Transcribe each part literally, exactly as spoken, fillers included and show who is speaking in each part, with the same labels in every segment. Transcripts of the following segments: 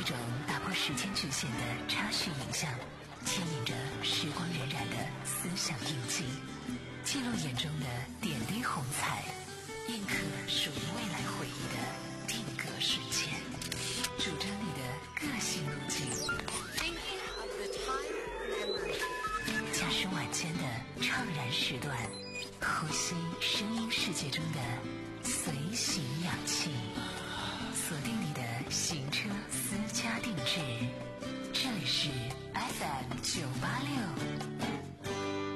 Speaker 1: 种打破时间局限的插叙影像，牵引着时光荏苒的思想印记，记录眼中的点滴红彩，印刻属于未来回忆的定格瞬间，主张你的个性路径，加深晚间的怅然时段，呼吸声音世界中的随行氧气，锁定你的行车私家定制，这里是 F M 九八六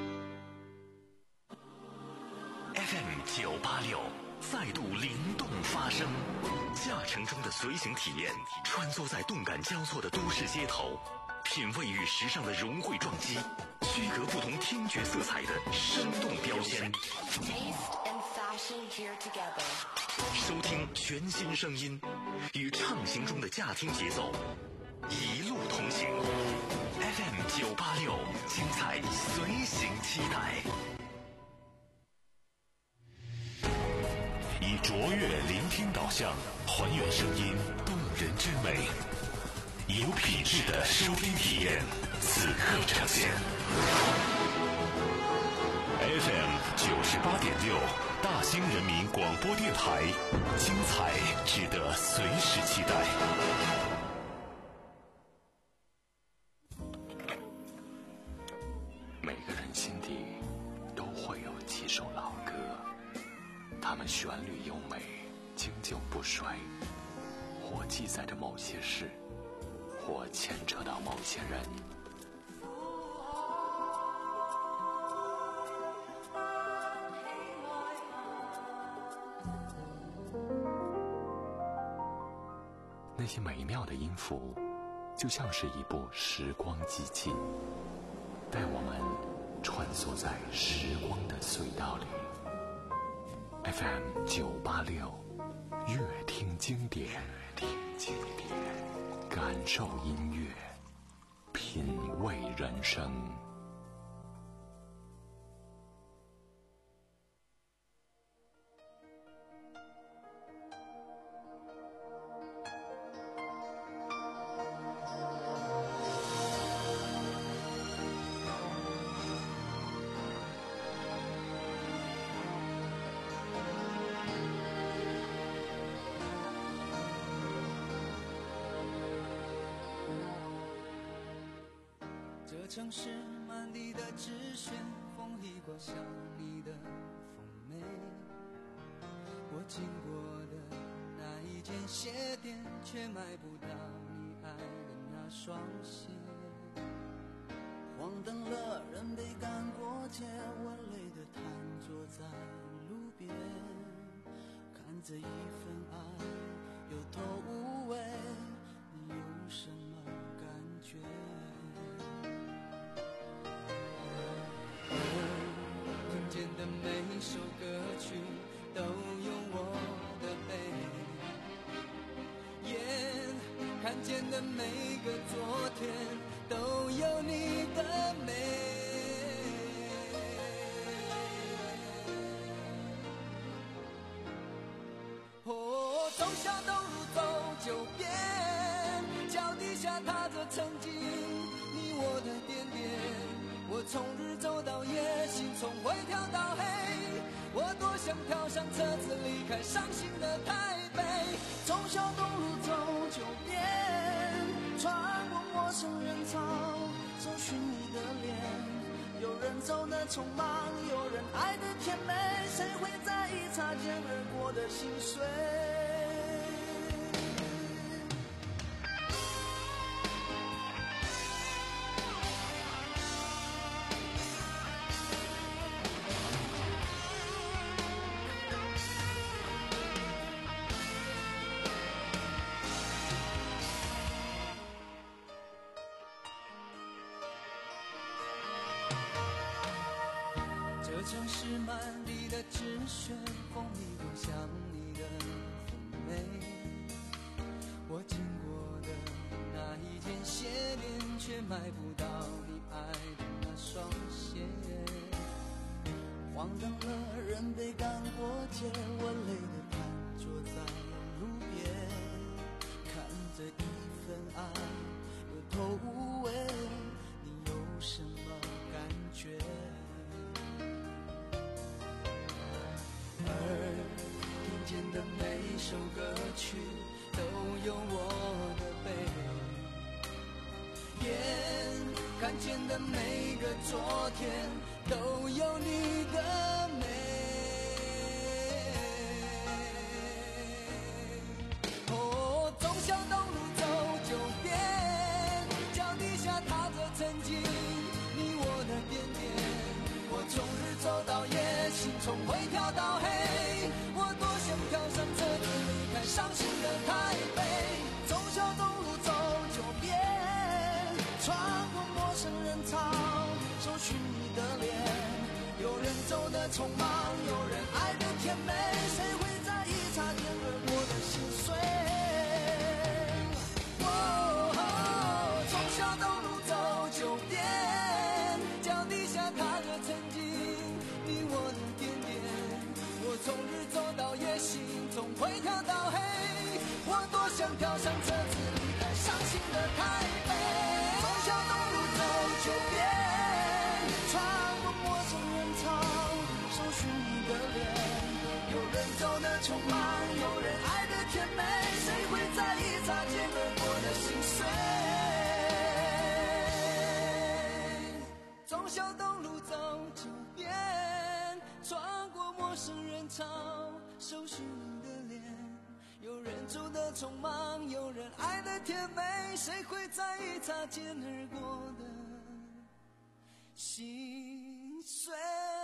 Speaker 2: F M 九八六再度灵动发声，驾乘中的随行体验，穿梭在动感交错的都市街头，品味与时尚的融汇撞击，区隔不同听觉色彩的生动标签。收听全新声音，与畅行中的驾听节奏，一路同行。F M 九八六，精彩随行期待。以卓越聆听导向，还原声音动人之美，以有品质的收听体验，此刻呈现。F M 九十八点六，大兴人民广播电台，精彩值得随时期待。每个人心底都会有几首老歌，它们旋律优美，经久不衰，或记载着某些事，或牵扯到某些人。那些美妙的音符，就像是一部时光机器，带我们穿梭在时光的隧道里。F M 九八六，乐听经典，乐听经典，感受音乐，品味人生。
Speaker 3: 这城市满地的纸屑，风一刮像你的妩媚。我经过的那一间鞋店，却买不到你爱的那双鞋。黄灯了，人被赶过街，我累得瘫坐在路边，看这一份爱有头无尾，你有什么感觉？听见的每首歌曲都有我的悲，眼看见的每个昨天都有你的美。哦，从小东路走九遍，脚底下踏着曾经你我的点点。我从日走到夜，心从灰跳到黑，我多想跳上车子离开伤心的台北。从小东路走九遍，穿过陌生人潮，找寻你的脸。有人走得匆忙，有人爱得甜美，谁会在意擦肩而过的心碎？城市满地的纸屑，风一刮像你的妩媚。我经过的那一间鞋店，却买不到你爱的那双鞋。黄灯了，人被赶过街，我累得瘫坐在路边，看着一份爱见的每首歌曲都有我的背，眼看见的每个昨天都有你的美。哦，忠孝东路走九遍，脚底下踏着曾经你我的点点，我从日走到夜，心从灰跳到黑，我多想跳上车子离开伤心的台北。忠孝东路走九遍，穿过陌生人潮，搜寻你的脸，有人走得匆忙，有人爱得甜美，谁会在意擦肩而过的心碎。哦，忠孝东路走九遍，脚底下踏着曾经你我的点点，我从日走到夜，心从灰跳到黑，我多想跳上车子离开伤心的台北。忠孝东路走九遍，穿过陌生人潮，搜寻你的脸，有人走得匆忙，有人爱得甜美，谁会在意擦肩而过的心碎。忠孝东路走九遍，穿过陌生人潮，搜寻你的脸，有人走得匆忙，有人爱得甜美，谁会在意擦肩而过的心碎。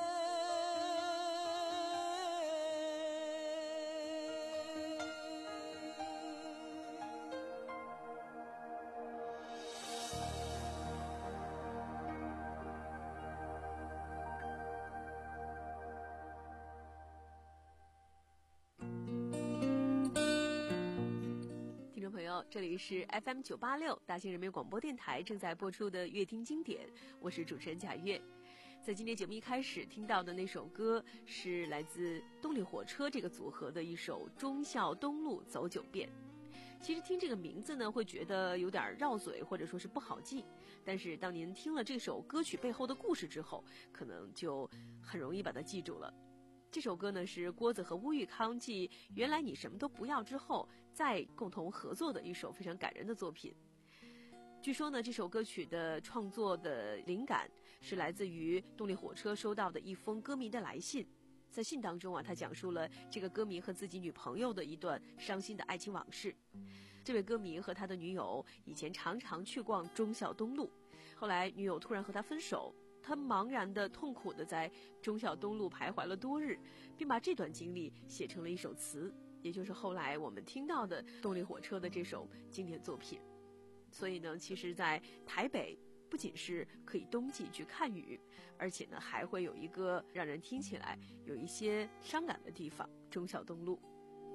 Speaker 4: 听众朋友，这里是 F M 九八六大兴人民广播电台正在播出的乐听经典，我是主持人贾月。在今天节目一开始听到的那首歌是来自动力火车这个组合的一首《忠孝东路走九遍》。其实听这个名字呢，会觉得有点绕嘴，或者说是不好记，但是当您听了这首歌曲背后的故事之后，可能就很容易把它记住了。这首歌呢是郭子和乌玉康继《原来你什么都不要》之后再共同合作的一首非常感人的作品。据说呢，这首歌曲的创作的灵感是来自于动力火车收到的一封歌迷的来信。在信当中啊，他讲述了这个歌迷和自己女朋友的一段伤心的爱情往事。这位歌迷和他的女友以前常常去逛忠孝东路，后来女友突然和他分手，他茫然的痛苦的在忠孝东路徘徊了多日，并把这段经历写成了一首词，也就是后来我们听到的动力火车的这首经典作品。所以呢，其实在台北不仅是可以冬季去看雨，而且呢还会有一个让人听起来有一些伤感的地方——忠孝东路。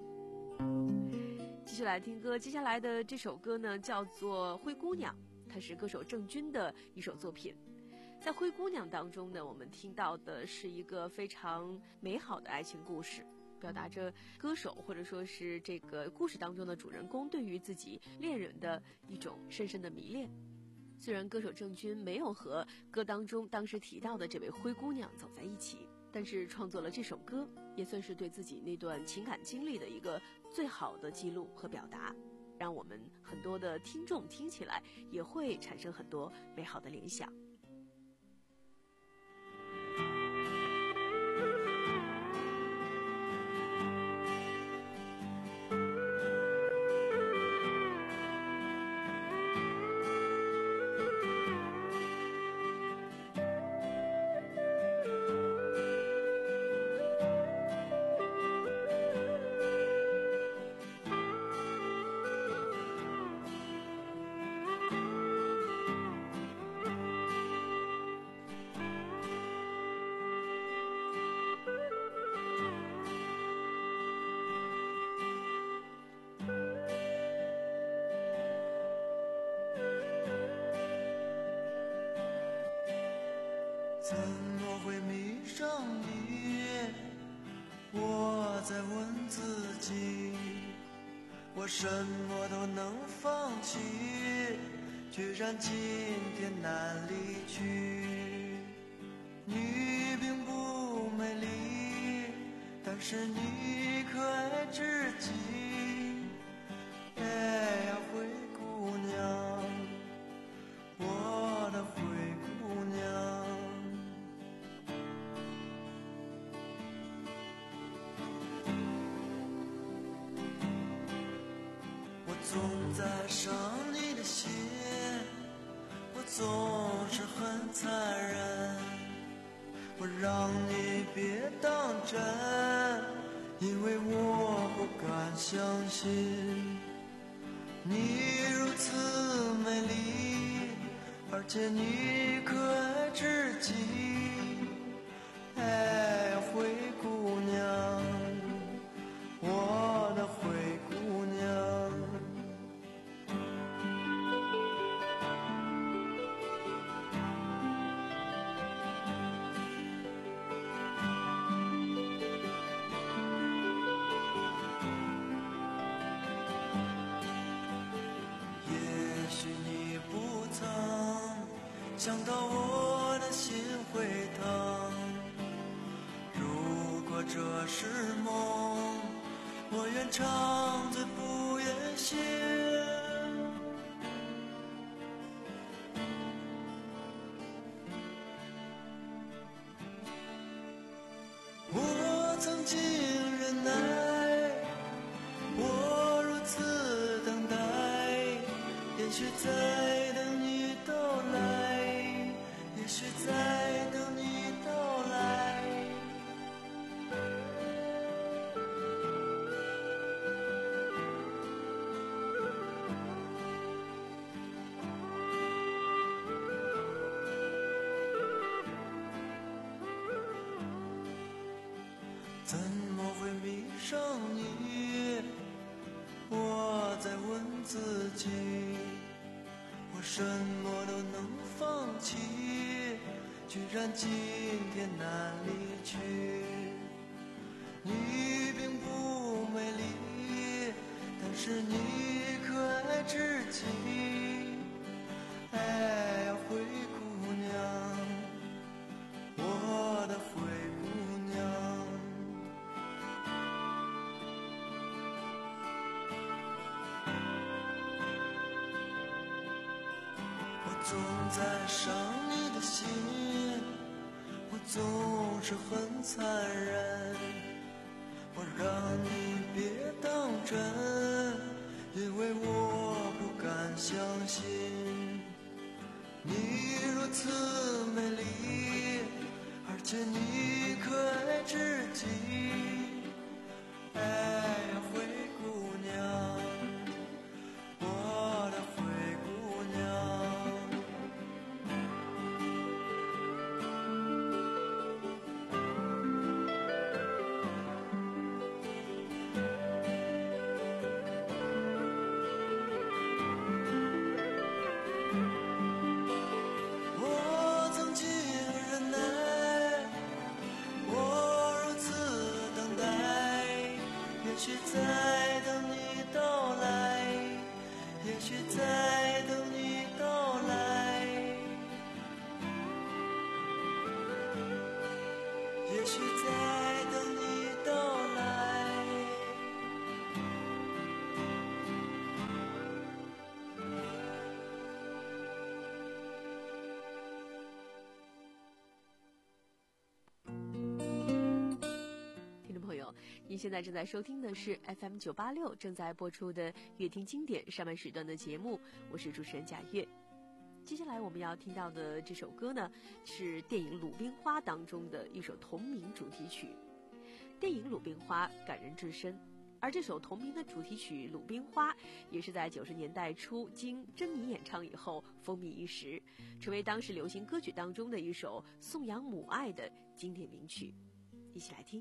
Speaker 4: 继续来听歌，接下来的这首歌呢叫做《灰姑娘》，它是歌手郑钧的一首作品。在《灰姑娘》当中呢，我们听到的是一个非常美好的爱情故事，表达着歌手或者说是这个故事当中的主人公对于自己恋人的一种深深的迷恋。虽然歌手郑钧没有和歌当中当时提到的这位灰姑娘走在一起，但是创作了这首歌，也算是对自己那段情感经历的一个最好的记录和表达，让我们很多的听众听起来也会产生很多美好的联想。
Speaker 5: 怎么会迷上你？我在问自己，我什么都能放弃，居然今天难离去。你并不美丽，但是你可爱在伤你的心，我总是很残忍，我让你别当真，因为我不敢相信你如此美丽，而且你可爱至极。哎，灰姑娘，我的灰姑娘。也许你不曾想到我的心会疼，如果这是梦，我愿长醉不愿醒。我曾经忍耐，我如此等待，也许在等你到来，也许在等你到来。怎么会迷上你？我在问自己，我什么都能放弃，居然今天难离去。你并不美丽，但是你可爱至极。哎呀，灰姑娘，我的灰姑娘。我总在伤你的心，我总是很残忍，我让你别当真，因为我不敢相信你如此美丽，而且你可爱至极。哎呀，灰姑娘，我的灰姑娘。我曾经忍耐，我如此等待，也许在等你到来，也许在等你到来，也许在等你到来。
Speaker 4: 听众朋友，您现在正在收听的是 F M 九八六正在播出的乐听经典上半时段的节目，我是主持人贾月。接下来我们要听到的这首歌呢，是电影《鲁冰花》当中的一首同名主题曲。电影《鲁冰花》感人至深，而这首同名的主题曲《鲁冰花》也是在九十年代初经珍妮演唱以后风靡一时，成为当时流行歌曲当中的一首颂扬母爱的经典名曲。一起来听。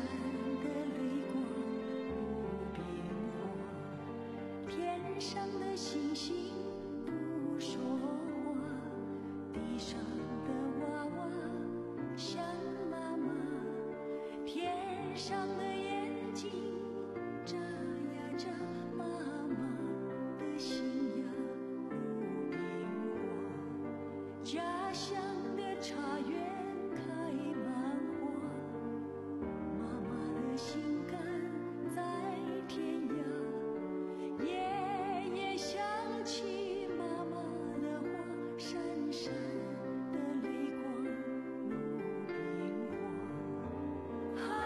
Speaker 6: 上的星星不说话，地上的娃娃想妈妈，天上的眼睛眨呀眨，妈妈的心呀如冰花，家乡的茶园开满花，妈妈的心肝在天涯，夜夜想起妈妈的话，闪闪的泪光如冰花。啊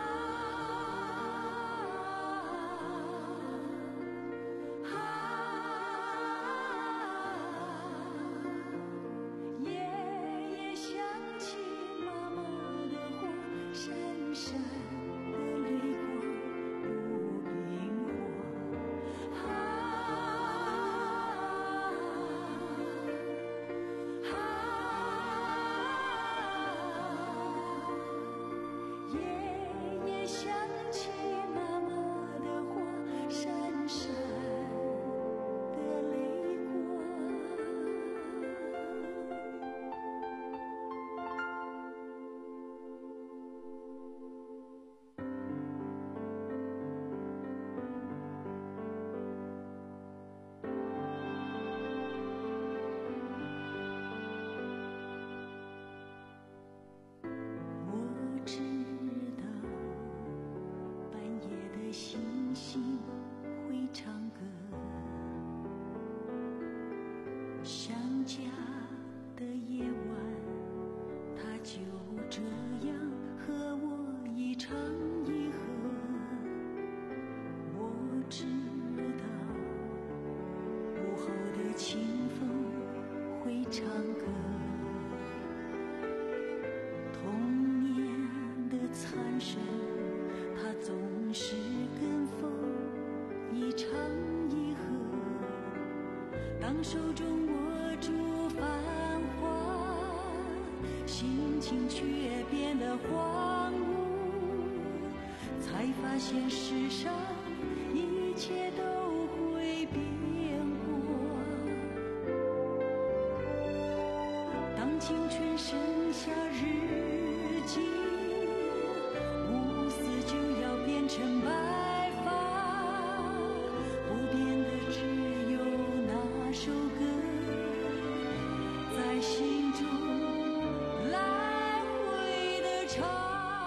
Speaker 6: 啊，夜夜想起妈妈的话，闪闪的泪光如冰花。啊啊，夜夜想起妈妈的话，闪闪的泪光。我知道半夜的星星会唱歌，想家的夜晚，它就这样和我一唱一和。我知道午后的清风会唱歌，童年的残声，它总是跟风一唱一和。当手中握住繁华，心情却变得荒芜，才发现世上一切都会变过。当青春剩下日记，乌丝就要变成白发，不变的只有那首歌，在心中来回的唱。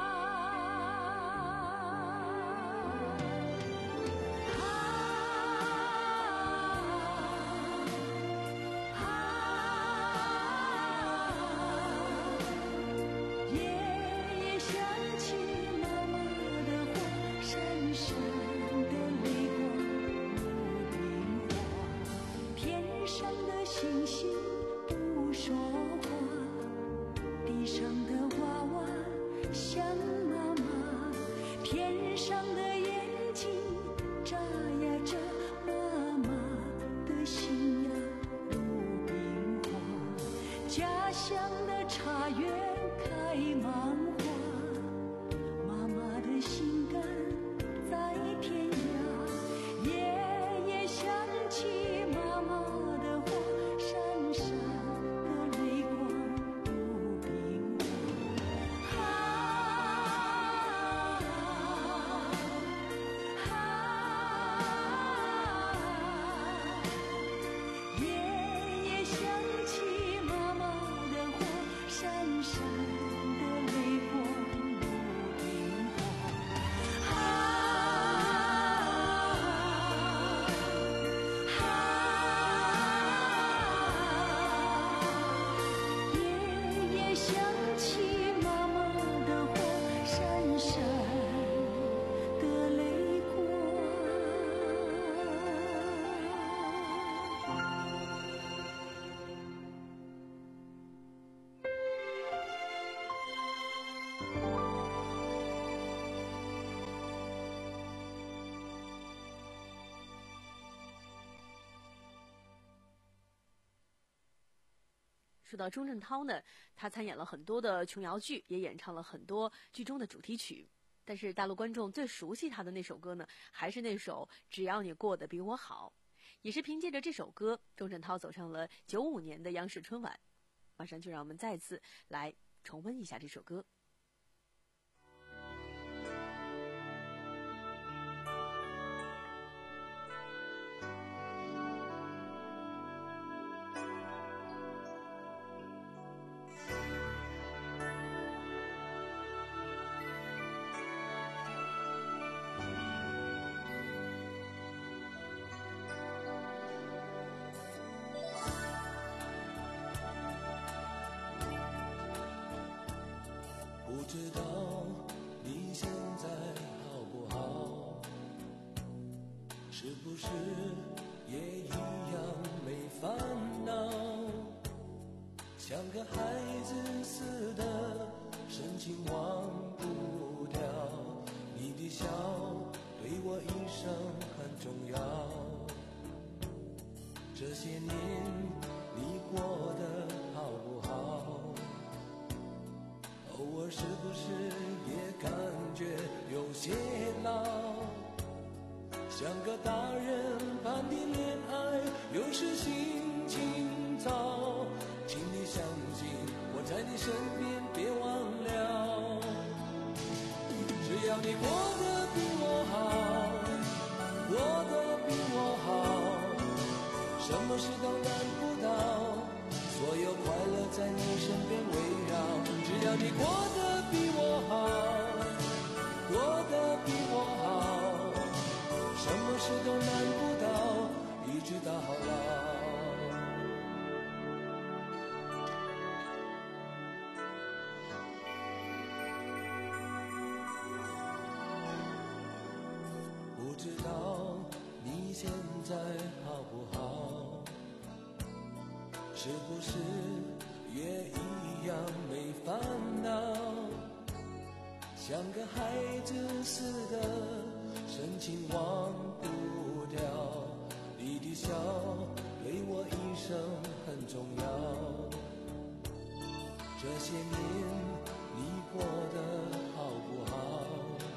Speaker 6: 夜夜想起妈妈的话，闪闪的泪光如冰花，天上的星星不说话，地上的娃娃想妈妈，天上的眼睛眨呀眨，妈妈的心呀如冰花，家乡的茶园开满花，妈妈的心肝在天涯，夜夜想起妈妈的话，闪闪的泪光如冰花。啊啊，夜夜想起妈妈的话，闪闪的泪光如冰花。啊啊，夜夜想起妈妈的话，闪闪的泪光。
Speaker 4: 说到钟镇涛呢，他参演了很多的琼瑶剧，也演唱了很多剧中的主题曲。但是大陆观众最熟悉他的那首歌呢，还是那首《只要你过得比我好》。 也是凭借着这首歌，钟镇涛走上了九五年的央视春晚。马上就让我们再次来重温一下这首歌。
Speaker 3: 不知道你现在好不好，是不是也一样没烦恼，像个孩子似的深情忘不掉，你的笑对我一生很重要，这些年你过得好不好，偶尔是不是也感觉有些老，像个大人般的恋爱有时心情糟，请你相信我在你身边别忘了，只要你过得比我好，过得比我好，什么事都难不倒，所有快乐在你身边围绕，只要你过得比我好，过得比我好，什么事都难不倒，一直到老。不知道你现在好不好，是不是也一样没烦恼，像个孩子似的深情忘不掉，你的笑对我一生很重要，这些年你过得好不好，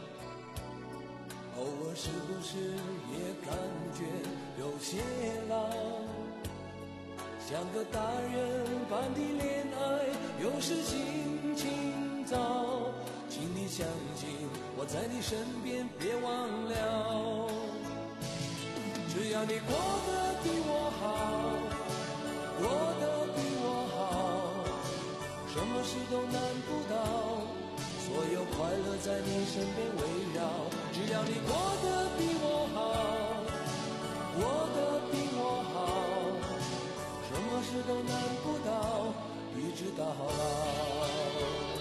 Speaker 3: 偶尔是不是也感觉有些老，像个大人般的恋爱有时心情糟，请你相信我在你身边别忘了，只要你过得比我好，过得比我好，什么事都难不倒，所有快乐在你身边围绕，只要你过得比我好，过得比我好，什么事都难不倒，一直到老。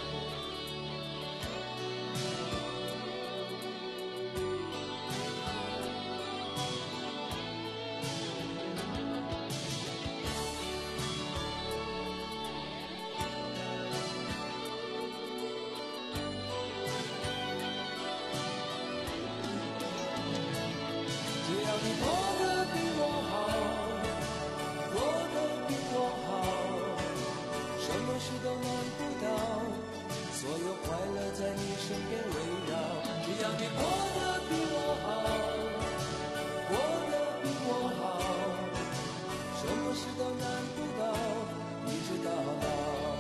Speaker 3: 只要你过得比我好，过得比我好，什么事都难不倒，所有快乐在你身边围绕，只要你过得比我好，过得比我好，什么事都难不倒，一直到老，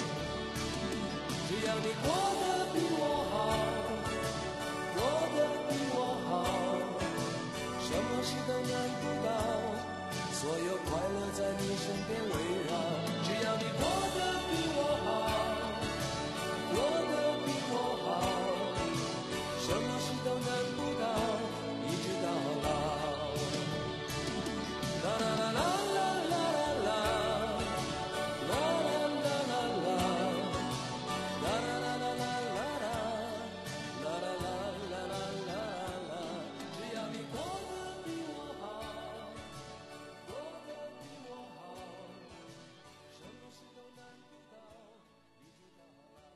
Speaker 3: 只要你过得比我好，过得比我好，什么事都难不倒，所有快乐在你身边围绕，只要你过得比我好，过得比我好，什么事都难不倒，一直到老。啦啦啦啦啦啦啦，啦啦啦啦啦，啦啦啦啦啦啦，啦啦啦啦啦啦，只要你过得比我好，过得比我好，什么事都难不倒，一直到老。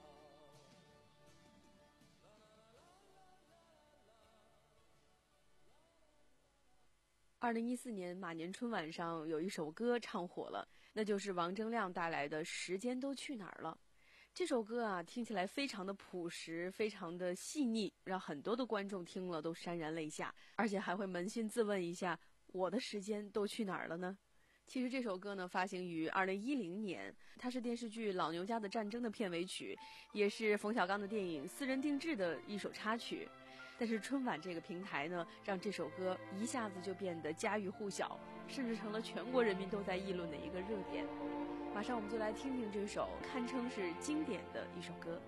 Speaker 4: 二零一四年马年春晚上有一首歌唱火了，那就是王铮亮带来的《时间都去哪儿了》。这首歌啊，听起来非常的朴实，非常的细腻，让很多的观众听了都潸然泪下，而且还会扪心自问一下， 我的时间都去哪儿了呢？其实这首歌呢发行于二零一零年，它是电视剧《老牛家的战争》的片尾曲，也是冯小刚的电影《私人定制》的一首插曲。但是春晚这个平台呢，让这首歌一下子就变得家喻户晓，甚至成了全国人民都在议论的一个热点。马上我们就来听听这首堪称是经典的一首歌。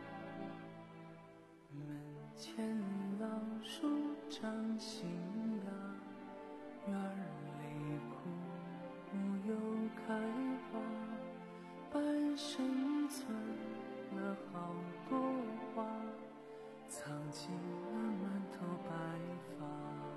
Speaker 5: 门前老树长新芽，院里枯木又开花，半生存了好多话，藏进了满头白发。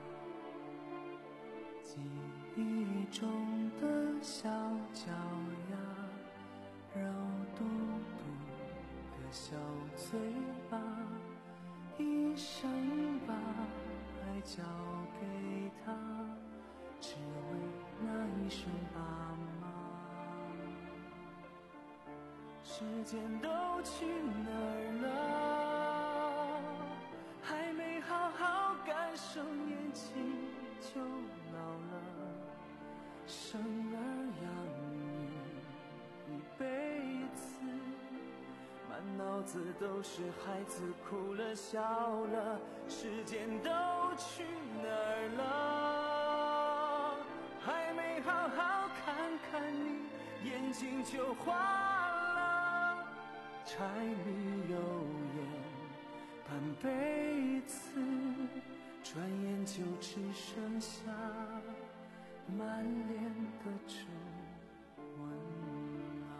Speaker 5: 记忆中的小脚丫，肉嘟嘟的小嘴巴，一生把爱交给他，只为那一声爸妈。时间都去哪儿了？还没好好感受年轻就老了。生儿养女一辈子，满脑子都是孩子哭了笑了。时间都去哪儿了？还没好好看看你，眼睛就花了。柴米油盐半辈子，转眼就只剩下满脸的皱纹啊。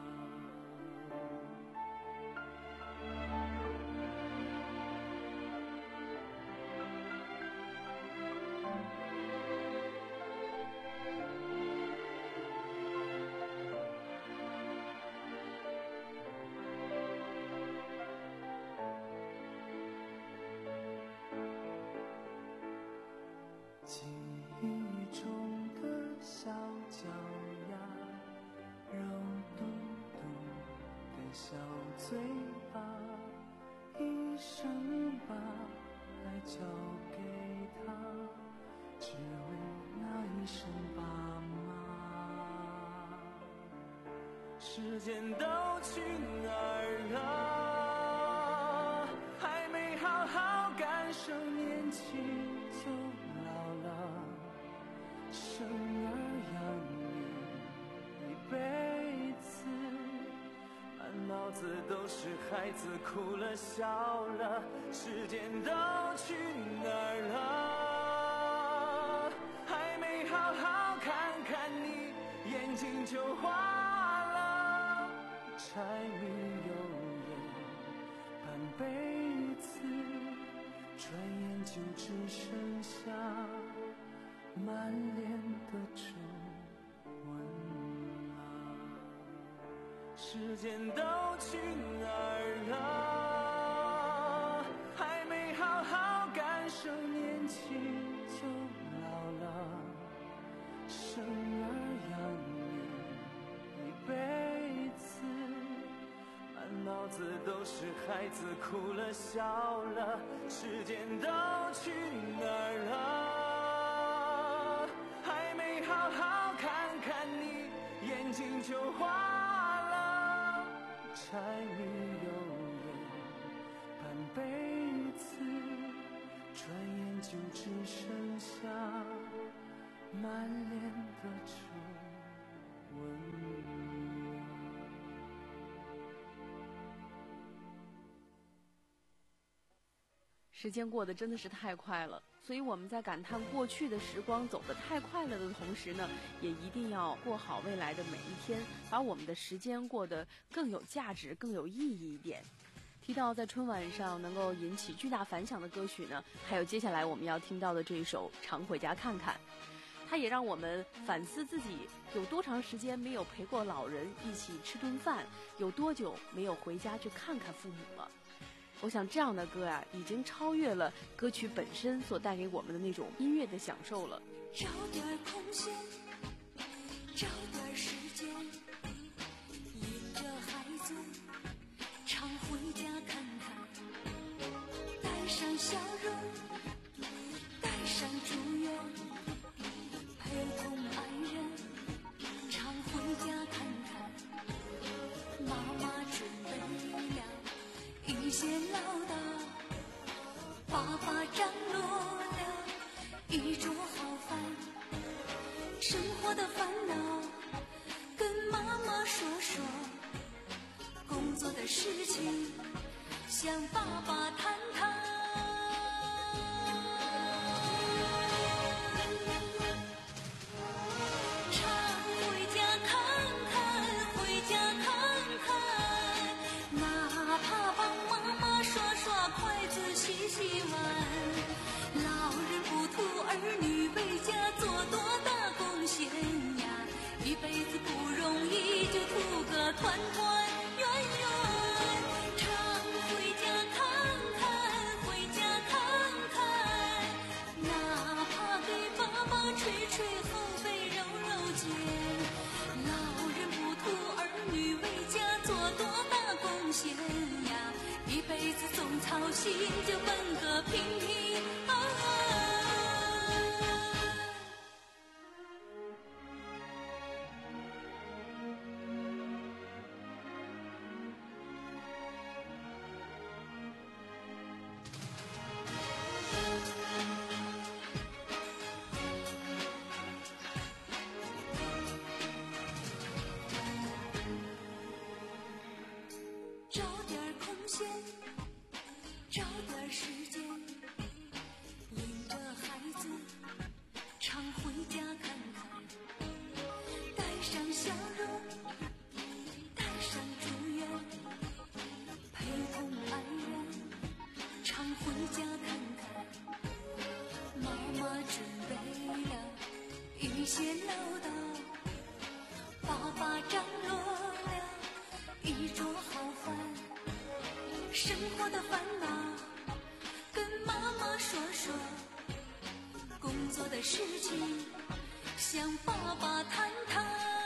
Speaker 5: 记忆中的小脚丫，肉嘟嘟的小嘴巴，一生把爱交给他，只为那一声爸妈。时间都去哪儿了？还没好好感受年轻就老了。生儿养女一辈子，满脑子都是孩子哭了笑了。时间都去哪儿了？还没好好看看你，眼睛就花了。柴米油盐半辈子，转眼就只剩下满脸的皱纹啊。时间都去哪儿了？还没好好感受年轻就老了。生儿养女一辈子，满脑子都是孩子哭了笑了。时间都去哪儿了？还没好好看看你，眼睛就花了。柴米油盐半辈子，转眼就只剩下满脸的皱纹。
Speaker 4: 时间过得真的是太快了，所以我们在感叹过去的时光走得太快了的同时呢，也一定要过好未来的每一天，把我们的时间过得更有价值、更有意义一点。提到在春晚上能够引起巨大反响的歌曲呢，还有接下来我们要听到的这一首《常回家看看》，它也让我们反思自己有多长时间没有陪过老人一起吃顿饭，有多久没有回家去看看父母了。我想这样的歌啊，已经超越了歌曲本身所带给我们的那种音乐的享受了。
Speaker 6: 找点空闲，找点时间，引着孩子常回家看看，带上笑容，带上祝愿， 生活的烦恼跟妈妈说说，工作的事情向爸爸谈谈。常回家看看，回家看看，哪怕帮妈妈刷刷筷子洗洗碗，老人不图儿女为家做多大贡献呀，一辈子不容易，就图个团团圆圆。常回家看看，回家看看，哪怕给爸爸捶捶后背揉揉肩，老人不图儿女为家做多大贡献呀，一辈子总操心，就奔个平平安安。找点空闲，找点时间，领着孩子常回家看看，带上笑容，带上祝愿，陪同爱人常回家看看。妈妈准备了一些唠叨，爸爸张罗了一桌好饭，生活的烦恼跟妈妈说说，工作的事情向爸爸谈谈。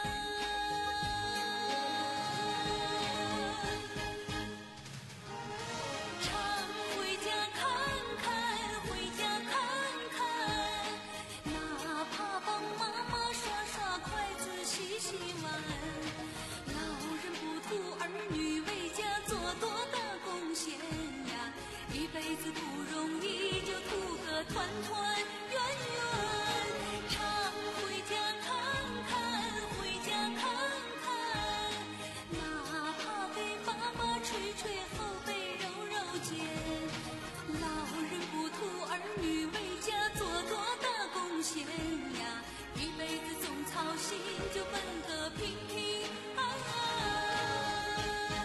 Speaker 6: 常回家看看，回家看看，哪怕帮妈妈刷刷筷子洗洗碗，老人不图儿女为家做多大贡献呀，一辈子不容易，就图个团团圆圆。常回家看看，回家看看，哪怕给爸爸捶捶后背揉揉肩，老人不图儿女为家做多大贡献呀，一辈子总操心，就奔个平平安安。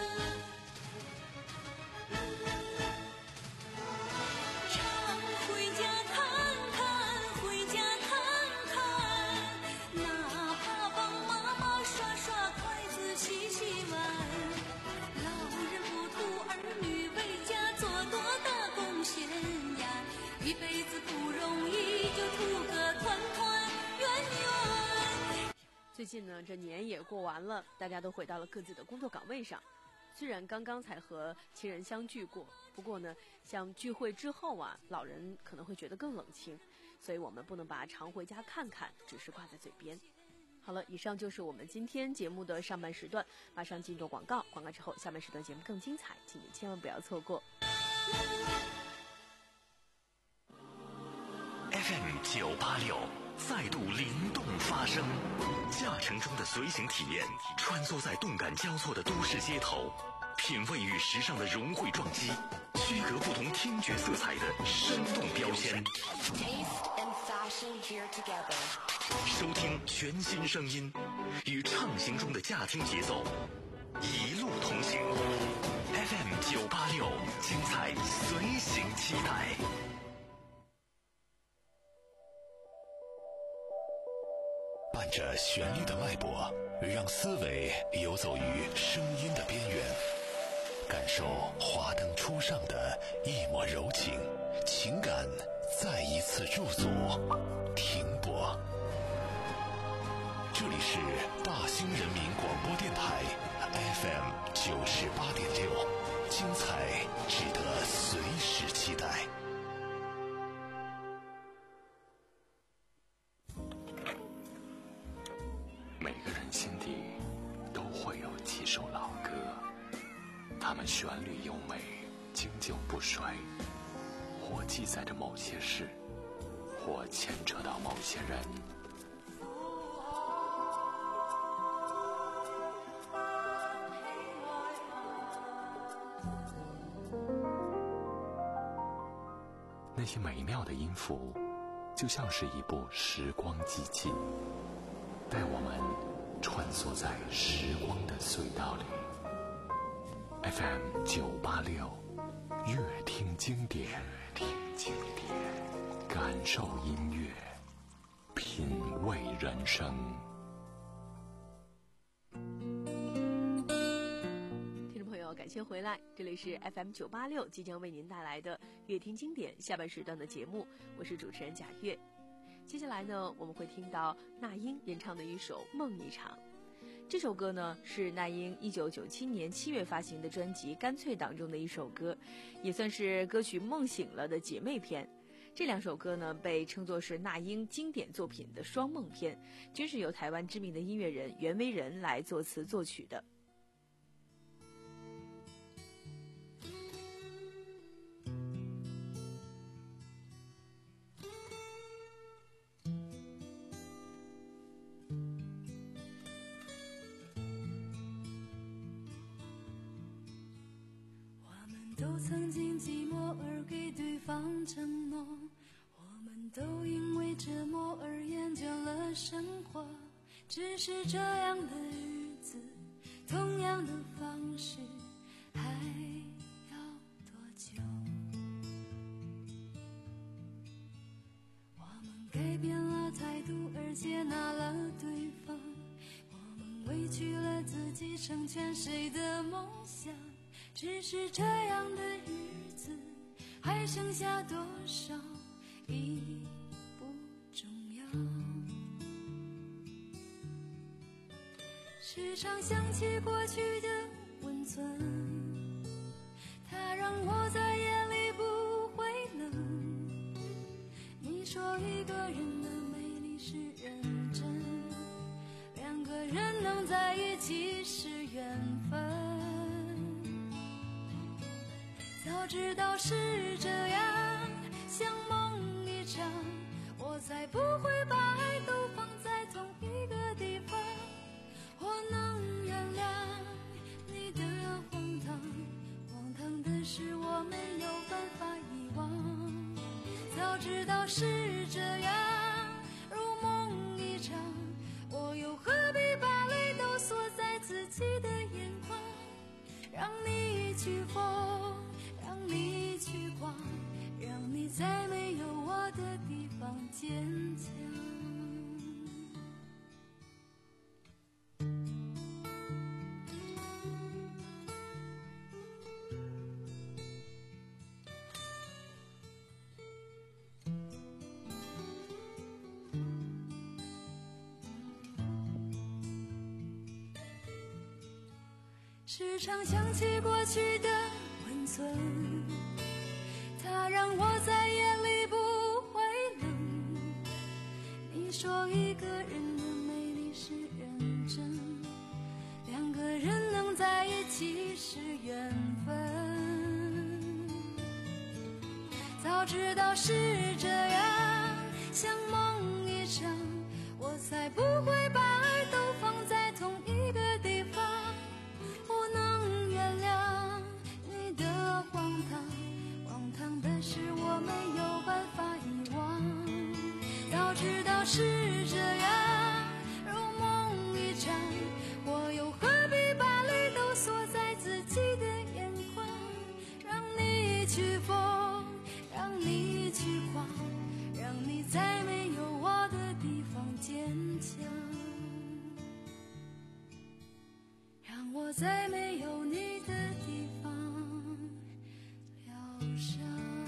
Speaker 6: 常回家看看，回家看看，哪怕帮妈妈刷刷筷子洗洗碗，老人不图儿女为家做多大贡献呀，一辈子不容易，就图个团团圆圆。
Speaker 4: 最近呢，这年也过完了，大家都回到了各自的工作岗位上。虽然刚刚才和亲人相聚过，不过呢，像聚会之后啊，老人可能会觉得更冷清，所以我们不能把常回家看看只是挂在嘴边。好了，以上就是我们今天节目的上半时段，马上进入广告，广告之后下半时段节目更精彩，请您千万不要错过。
Speaker 2: F M 九八六再度灵动发声，驾乘中的随行体验，穿梭在动感交错的都市街头，品味与时尚的融汇撞击，区隔不同听觉色彩的生动标签。收听全新声音，与畅行中的驾听节奏，一路同行。F M 九八六，精彩随行期待。伴着旋律的脉搏，让思维游走于声音的边缘，感受华灯初上的一抹柔情，情感再一次驻足停泊。这里是大兴人民广播电台 F M 九十八点六，精彩值得随时期待。每个人心底都会有几首老歌，它们旋律优美，经久不衰，或记载着某些事，或牵扯到某些人。 那些美妙的音符就像是一部时光机器，带我们穿梭在时光的隧道里。 F M 九八六，乐听经典，乐听经典，感受音乐，品味人生。
Speaker 4: 听众朋友，感谢回来，这里是 F M 九八六，即将为您带来的乐听经典下半时段的节目，我是主持人贾月。接下来呢，我们会听到那英演唱的一首《梦一场》。这首歌呢是那英一九九七年七月发行的专辑《干脆》当中的一首歌，也算是歌曲《梦醒了》的姐妹篇。这两首歌呢被称作是那英经典作品的双梦篇，均是由台湾知名的音乐人袁惟仁来作词作曲的。
Speaker 6: 都曾经寂寞而给对方承诺，我们都因为折磨而厌倦了生活。只是这样的日子，同样的方式，还要多久？我们改变了态度而接纳了对方，我们委屈了自己成全谁的梦想。只是这样的日子，还剩下多少已不重要。时常想起过去的温存，它让我在夜里不会冷。你说一个人的美丽是认真，两个人能在一起是缘分。早知道是这样，像梦一场，我才不会把爱都放在同一个地方。我能原谅你的荒唐，荒唐的是我没有办法遗忘。早知道是这样，如梦一场，我又何必把泪都锁在自己的眼眶。让你去疯，让你去狂，让你在没有我的地方坚强。时常想起过去的温存，它让我在夜里不会冷。你说一个人的美丽是认真，两个人能在一起是缘分。早知道是这样，像梦一场，我才不会把爱都放在同一个地方。我能原谅你的荒唐，荒唐的是我没有办法遗忘。早知道是这样，如梦一场，我又何必把泪都锁在自己的眼眶。让你去疯，让你去狂，让你在没有我的地方坚强。让我在没有你的地方疗伤。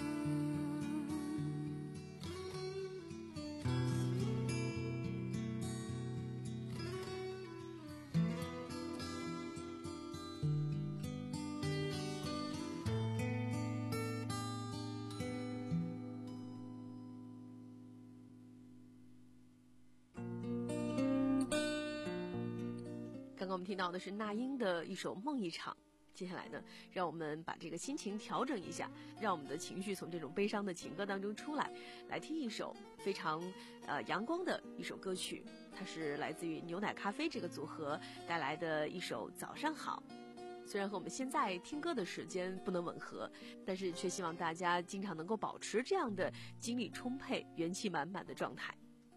Speaker 4: 刚刚我们听到的是那英的一首《梦一场》，接下来呢，让我们把这个心情调整一下，让我们的情绪从这种悲伤的情歌当中出来，来听一首非常呃阳光的一首歌曲，它是来自于牛奶咖啡这个组合带来的一首《早上好》。 虽然和我们现在听歌的时间不能吻合，但是却希望大家经常能够保持这样的精力充沛、元气满满的状态。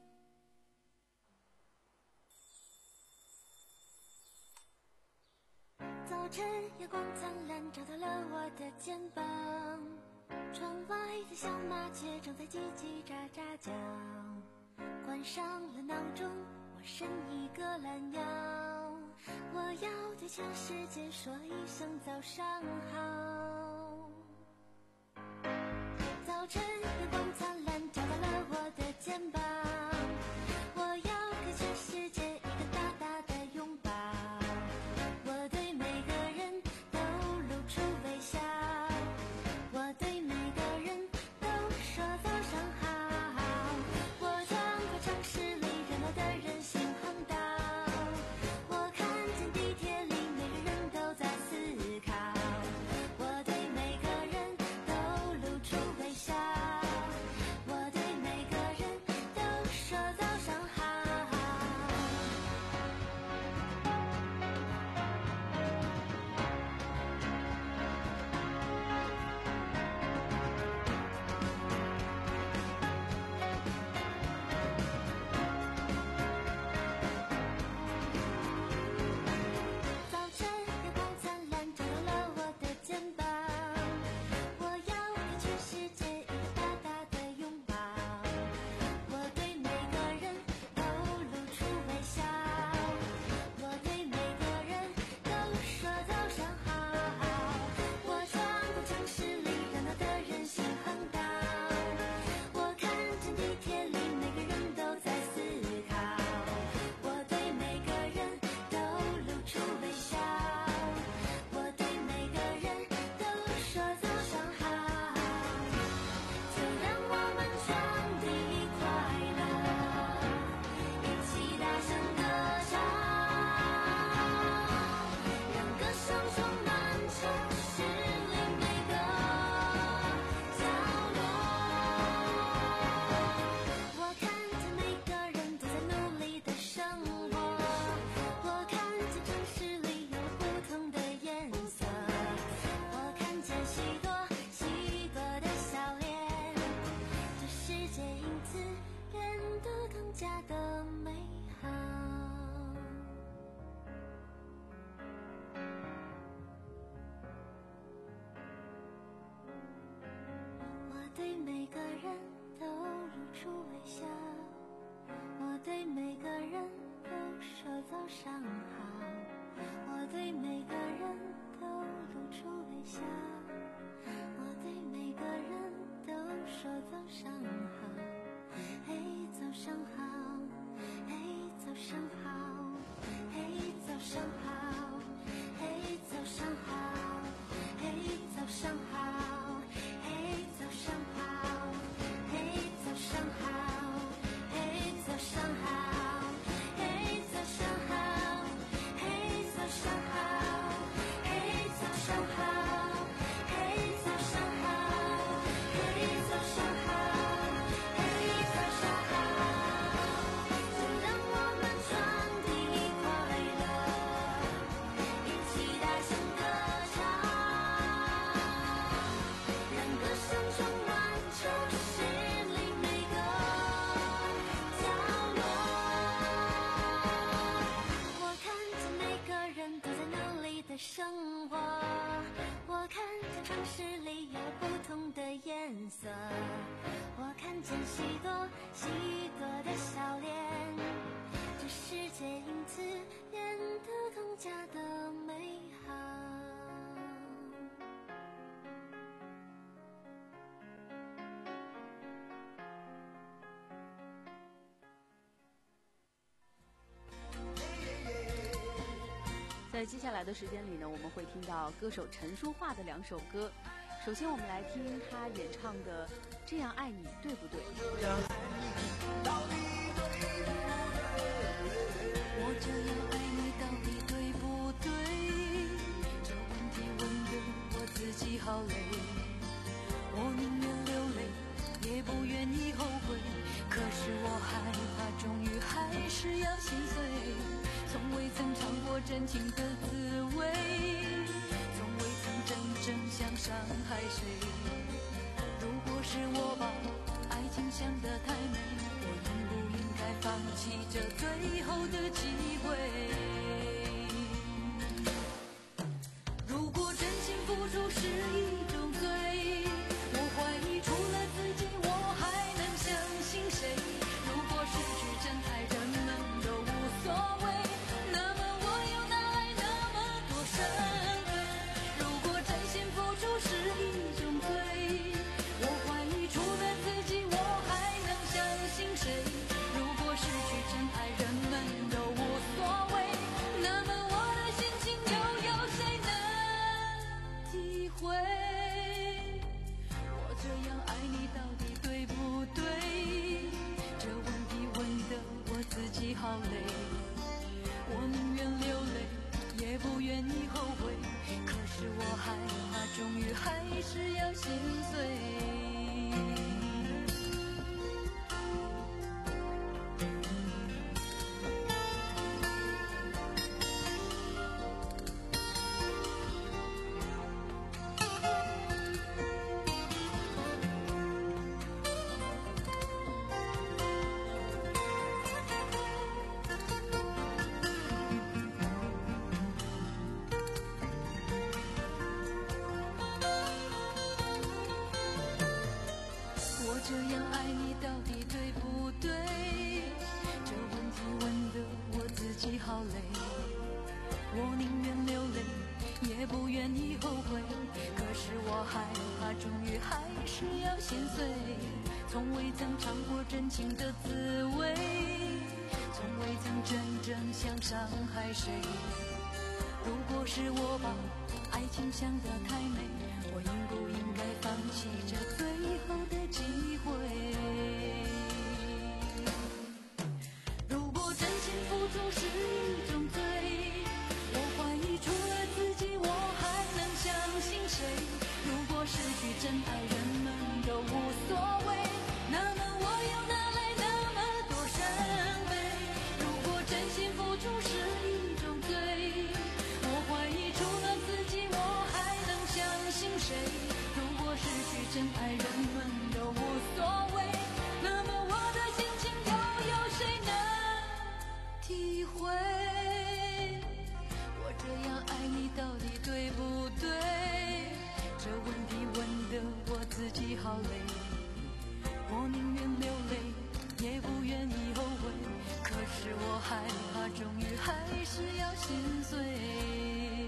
Speaker 6: 早晨阳光灿烂，照到了我的肩膀，窗外的小麻雀正在叽叽喳喳叫，关上了闹钟，我伸一个懒腰，我要对全世界说一声早上好。早晨阳光灿烂，照到了我的肩膀，我要给全世界一个大大的拥抱，我对每个人都露出微笑，我对每个人都说早上好，我穿过城市里热闹的人行横道，我看见地铁里每个人都在思考，我对每个人都露出微笑，我对每个人都说早上好。早晨阳光灿烂，照到了我的肩膀，我要给全世界一个大大的拥抱，我对每个人都露出微笑，我对每个人都说早上好，我穿过城市里热闹的人行横道，我看见地铁里每个人都在思考，我对每个人都露出微笑，我对每个人都说早上好，就让我们传递快乐，一起大声歌唱，让歌声充满城市里每个角落，我看见每个人都在努力的生活，我看见城市里有不同的颜色，我看见许多许多的笑脸，这世界因此变得更加的美好。我对每个人都露出微笑，我对每个人都说早上好，我对每个人都露出微笑，我对每个人都说早上好，嘿早上好，嘿早上好，嘿早上好，嘿早上好，嘿早上好，嘿早上好，嘿早上好，嘿早上好，嘿早上好，嘿早上好，嘿早上好，嘿早上好，嘿早上好，嘿早上好，就让我们传递快乐，一起大声歌唱，让歌声充满城市里每个角落，我看见每个人都在努力的生活，我看见城市里有不同的颜色，我看见许多许多的笑脸，这世界因此变得更加的美好。
Speaker 4: 在接下来的时间里呢，我们会听到歌手陈淑桦的两首歌。首先，我们来听她演唱的《这样爱你对不对》。
Speaker 6: 我这样爱你到底对不对？这问题问得我自己好累，我宁愿流泪，也不愿意后悔。可是我害怕，终于还是要心碎。从未曾尝过真情的滋味， 真正想伤害谁？如果是我把爱情想得太美，我应不应该放弃这最后的机会？如果真心付出是一种罪，我怀疑除了自己我还能相信谁？如果失去真爱人们都无所谓，那么我又哪来那么多伤悲？如果真心付出是一种罪，我怀疑除了自己我还能相信谁？如果失去真爱人们都无所谓，那么我的心情又有谁能体会？我这样爱你到底对不对？这问题问得我自己好累，我宁愿流泪也不愿意后悔，可是我害怕终于还是要心碎。我这样爱你到底对不对？这问题问得我自己好累，我宁愿流泪也不愿意后悔，可是我害怕终于还是要心碎。从未曾尝过真情的滋味，从未曾真正想伤害谁。如果是我把爱情想得太美，我应不应该放弃这最后的机会？如果真心付出是一种罪，我怀疑除了自己我还能相信谁？如果失去真爱人们都无所谓，那么我又哪来那么多伤悲？如果真心付出是一种罪，我怀疑除了自己我还能相信谁？如果失去真爱人们都无所谓，那么我的心情又有谁能体会？我这样爱你到底对不对？这问题问得我自己好累，我宁愿流泪也不愿意后悔，可是我害怕终于还是要心碎。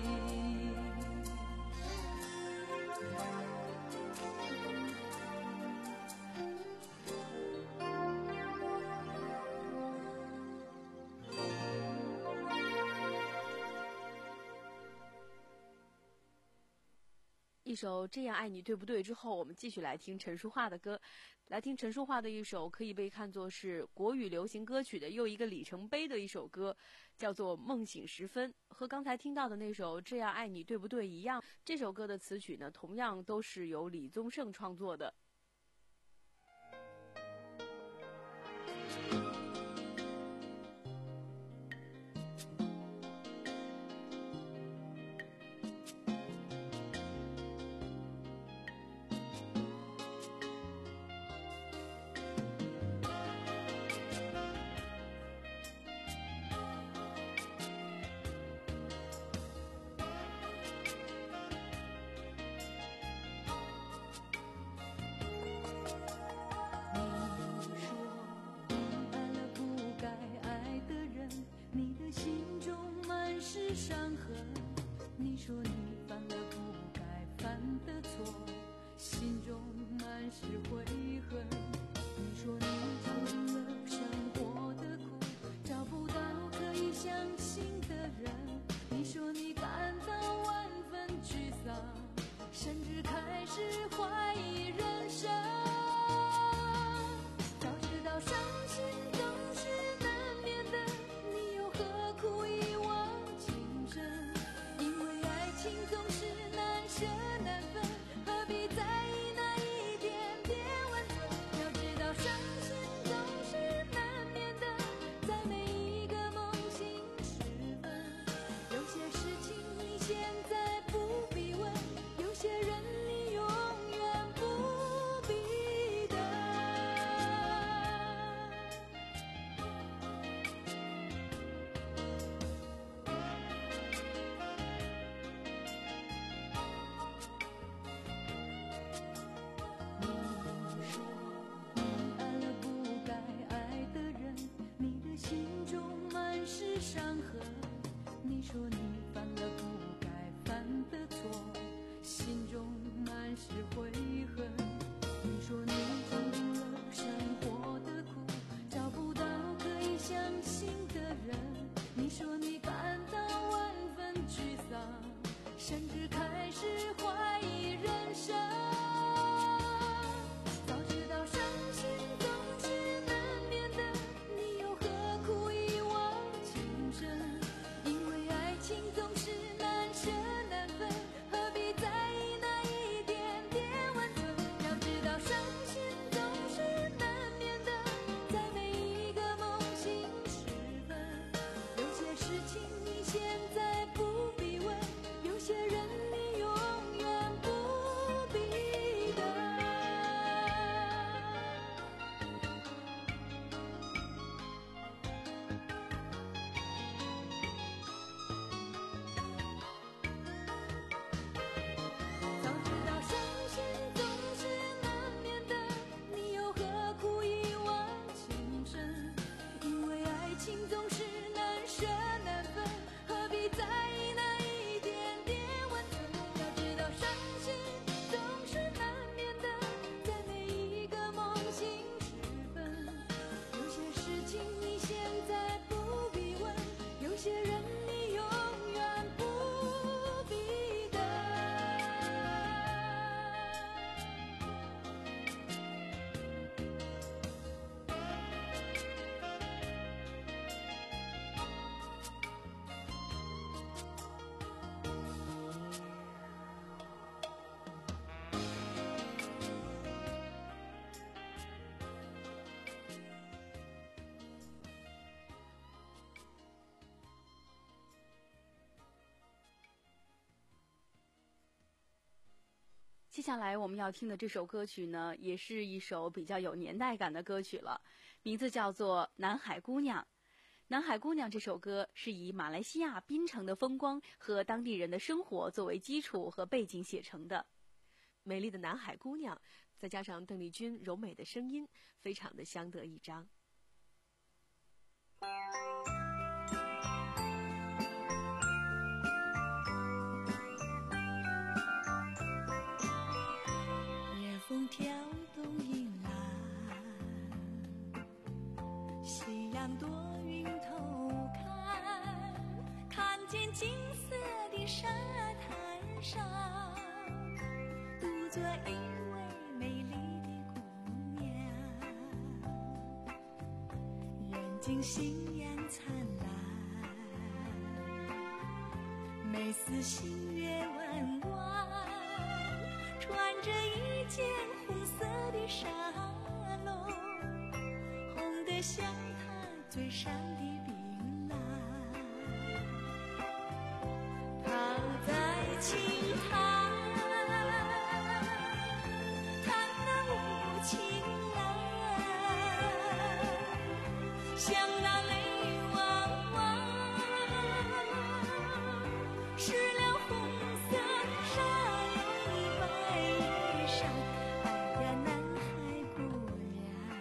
Speaker 4: 一首《这样爱你对不对》之后，我们继续来听陈淑桦的歌，来听陈淑桦的一首可以被看作是国语流行歌曲的又一个里程碑的一首歌，叫做《梦醒时分》。和刚才听到的那首《这样爱你对不对》一样，这首歌的词曲呢，同样都是由李宗盛创作的。
Speaker 6: 中满是伤痕。你说你犯了不该犯的错，心中满是悔恨。你说你尝尽了生活的苦，找不到可以相信的人。你说你感到万分沮丧，甚至开始怀疑人生。早知道伤心总是难免的，你又何苦一往情深？因为爱情总是难舍难分，何必在意那一点点温存？要知道伤心总是难免的，在每一个梦醒时分。有些事情你现在不必问，有些人你永远不必等。早知道伤心总是难免的，你又何苦一往情深？因为爱情总是难舍难分，何必在意那一点点温存？要知道伤心总是难免的，在每一个梦醒时分。有些事情你现在不必问，有些人你永远不必等。
Speaker 4: 接下来我们要听的这首歌曲呢，也是一首比较有年代感的歌曲了，名字叫做《南海姑娘》。《南海姑娘》这首歌是以马来西亚槟城的风光和当地人的生活作为基础和背景写成的。美丽的南海姑娘，再加上邓丽君柔美的声音，非常的相得益彰。
Speaker 6: 夜风挑动银兰，夕阳躲云头看，看见金色的沙滩上，独坐一位美丽的姑娘，眼睛星眼灿烂，美似星月弯弯，穿着一件红色的纱笼，红得像她嘴上的槟榔，躺在青滩，看那无情蓝，像那泪汪汪，湿了红色纱笼白衣裳。哎呀，南海姑娘，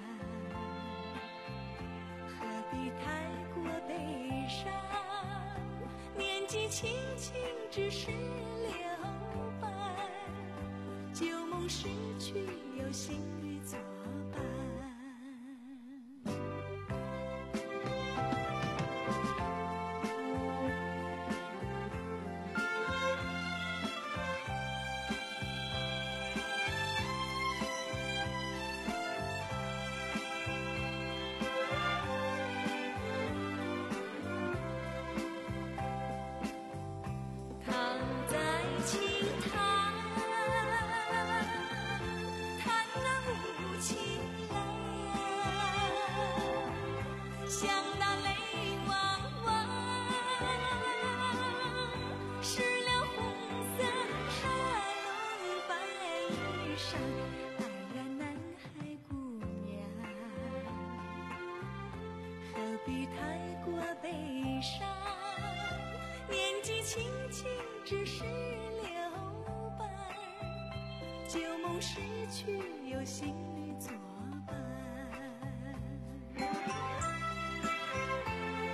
Speaker 6: 何必太过悲伤？年纪轻轻只是留白，旧梦逝去有新侣作伴。躺在青滩，看那无情蓝，像那泪汪汪，湿了红色纱笼白衣裳。哎呀，南海姑娘，何必太过悲伤？年纪轻轻只是留白，旧梦逝去有新侣作伴。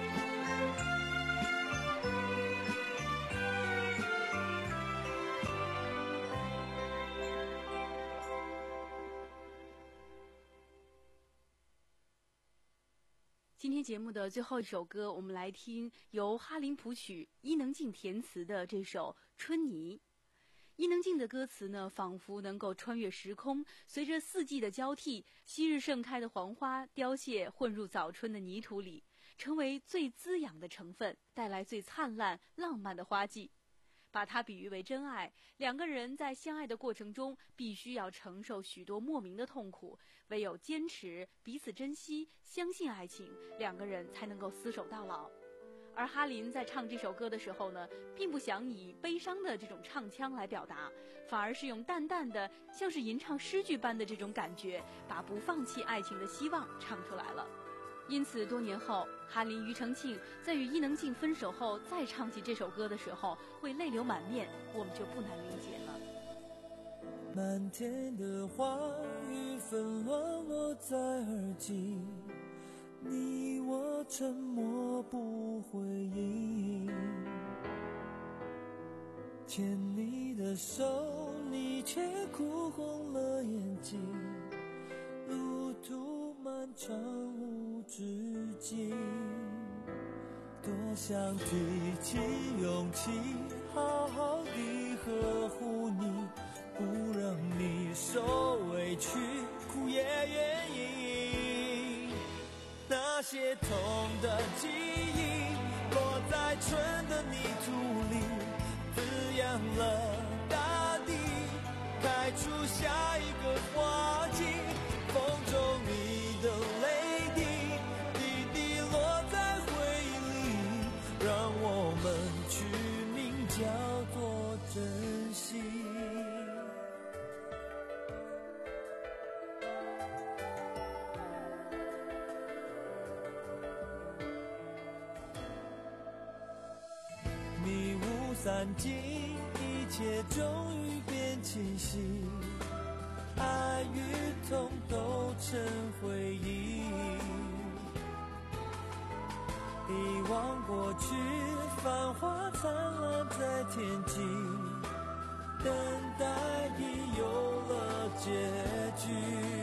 Speaker 4: 今天节目的最后一首歌，我们来听由哈林谱曲、伊能静填词的这首《春泥》。伊能静的歌词呢，仿佛能够穿越时空，随着四季的交替，昔日盛开的黄花凋谢，混入早春的泥土里，成为最滋养的成分，带来最灿烂浪漫的花季。把它比喻为真爱，两个人在相爱的过程中，必须要承受许多莫名的痛苦，唯有坚持、彼此珍惜、相信爱情，两个人才能够厮守到老。而哈林在唱这首歌的时候呢，并不想以悲伤的这种唱腔来表达，反而是用淡淡的，像是吟唱诗句般的这种感觉，把不放弃爱情的希望唱出来了。因此多年后，哈林、庾澄庆在与伊能静分手后再唱起这首歌的时候，会泪流满面，我们就不难理解了。
Speaker 5: 漫天的花雨纷乱落在耳际，你我沉默不回应，牵你的手，你却哭红了眼睛，路途漫长无止境，多想提起勇气，好好地呵护你，不让你受委屈，哭也愿意。那些痛的记忆落在春的泥土里，滋养了大地，开出下一个花季。风中你的泪滴，滴滴落在回忆里，让我们取名叫做珍惜。迷雾散尽，一切终于变清晰，爱与痛都成回忆，遗忘过去，繁华灿烂在天际，等待已有了结局。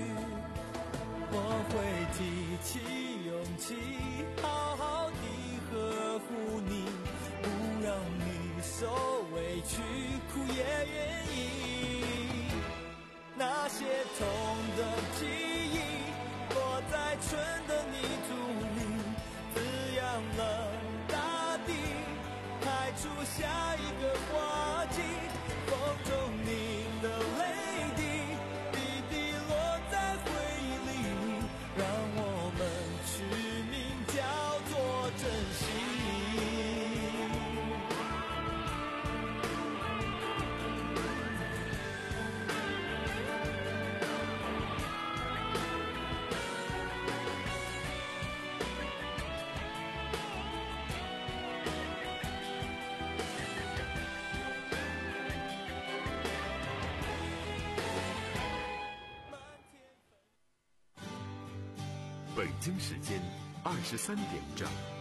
Speaker 5: 我会提起勇气，好好地呵护你，不让你受委屈，哭也愿意。那些痛的记忆落在春的泥土里，滋养了大地，开出下一个花季。风中你的泪滴，滴滴落在回忆里，让我们取名叫做珍惜。
Speaker 2: 北京时间二十三点整。